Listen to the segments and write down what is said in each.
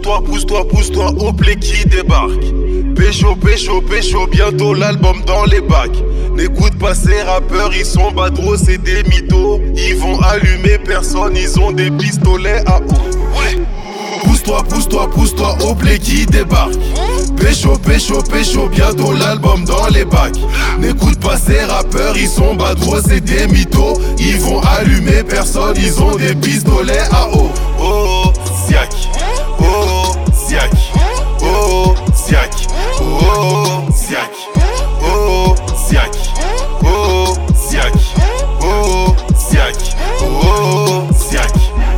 pousse-toi, au play qui débarque. Pécho, pécho, pécho, bientôt l'album dans les bacs. N'écoute pas ces rappeurs, ils sont badros, c'est des mythos. Ils vont allumer personne, ils ont des pistolets à eau. Ouais. Pousse-toi, au play qui débarque. Pécho, pécho, pécho, bientôt l'album dans les bacs. N'écoute pas ces rappeurs, ils sont badros, c'est des mythos. Ils vont allumer personne, ils ont des pistolets à eau. Oh, Siak. Oh, Siak. Oh, Siak. Oh, Siak. Oh, Siak. Oh, Siak. Oh, Siak. Oh, Siak.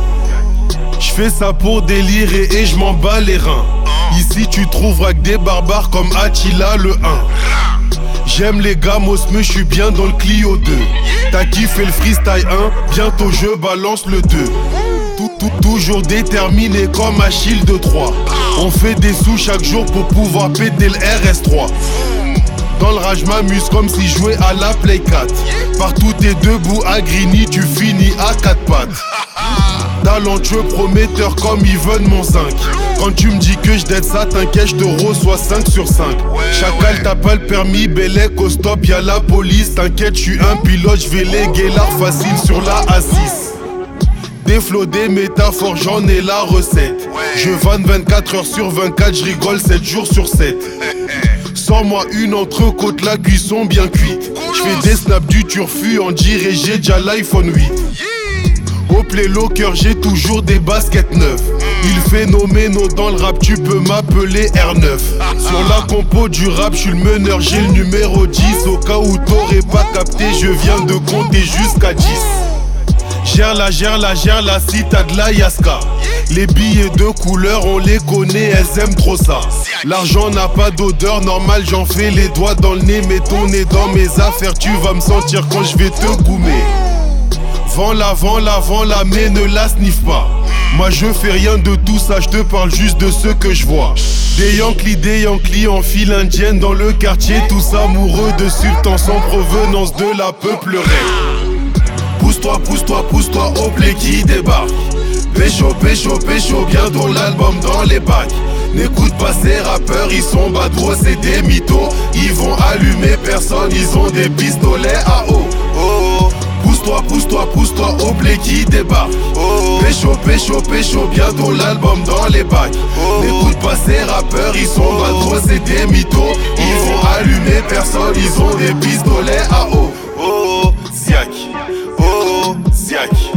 J'fais ça pour délirer et j'm'en bats les reins. Ici tu trouveras que des barbares comme Attila le 1. J'aime les gamos mais j'suis bien dans le Clio 2. T'as kiffé le freestyle 1, bientôt je balance le 2. Toujours déterminé comme Achille de 3. On fait des sous chaque jour pour pouvoir péter le RS3. Dans le rage m'amuse comme si je jouais à la Play 4. Partout t'es debout à Grigny, tu finis à 4 pattes. Talentueux, prometteur comme Yvonne mon 5. Quand tu me dis que j'd'aide ça, t'inquiète, j'te reçois 5 sur 5. Chacal t'as pas le permis, Bélec au stop, y'a la police. T'inquiète, j'suis un pilote, j'vais léguer l'art facile sur la A6. Des flots, des métaphores, j'en ai la recette. Je vanne 24 heures sur 24, j'rigole 7 jours sur 7. Sors-moi une entrecôte, la cuisson bien cuite. J'fais des snaps du turfu, en dirait j'ai déjà l'iPhone 8. Au play locker, j'ai toujours des baskets neuves. Il phénoménal dans le rap, tu peux m'appeler R9. Sur la compo du rap, j'suis le meneur, j'ai le numéro 10. Au cas où t'aurais pas capté, je viens de compter jusqu'à 10. Gère la, si t'as de la Yaska. Les billets de couleur, on les connaît, elles aiment trop ça. L'argent n'a pas d'odeur, normal, j'en fais les doigts dans le nez. Mets ton nez dans mes affaires, tu vas me sentir quand je vais te goumer. Vends la, mais ne la sniffe pas. Moi je fais rien de tout ça, je te parle juste de ce que je vois. Des Yankees en file indienne dans le quartier. Tous amoureux de sultans sans provenance de la peuplerie. Pousse-toi, au play qui débarque. Pécho, pécho, pécho, bientôt l'album dans les bacs. N'écoute pas ces rappeurs, ils sont badros, c'est des mythos. Ils vont allumer personne, ils ont des pistolets à eau. Oh, pousse-toi, au play qui débarque. Oh, pécho, pécho, pécho, bientôt l'album dans les bacs. Oh, n'écoute pas ces rappeurs, ils sont badros, c'est des mythos. Ils vont allumer personne, ils ont des pistolets à eau. Oh, Siak. Oh, Siak.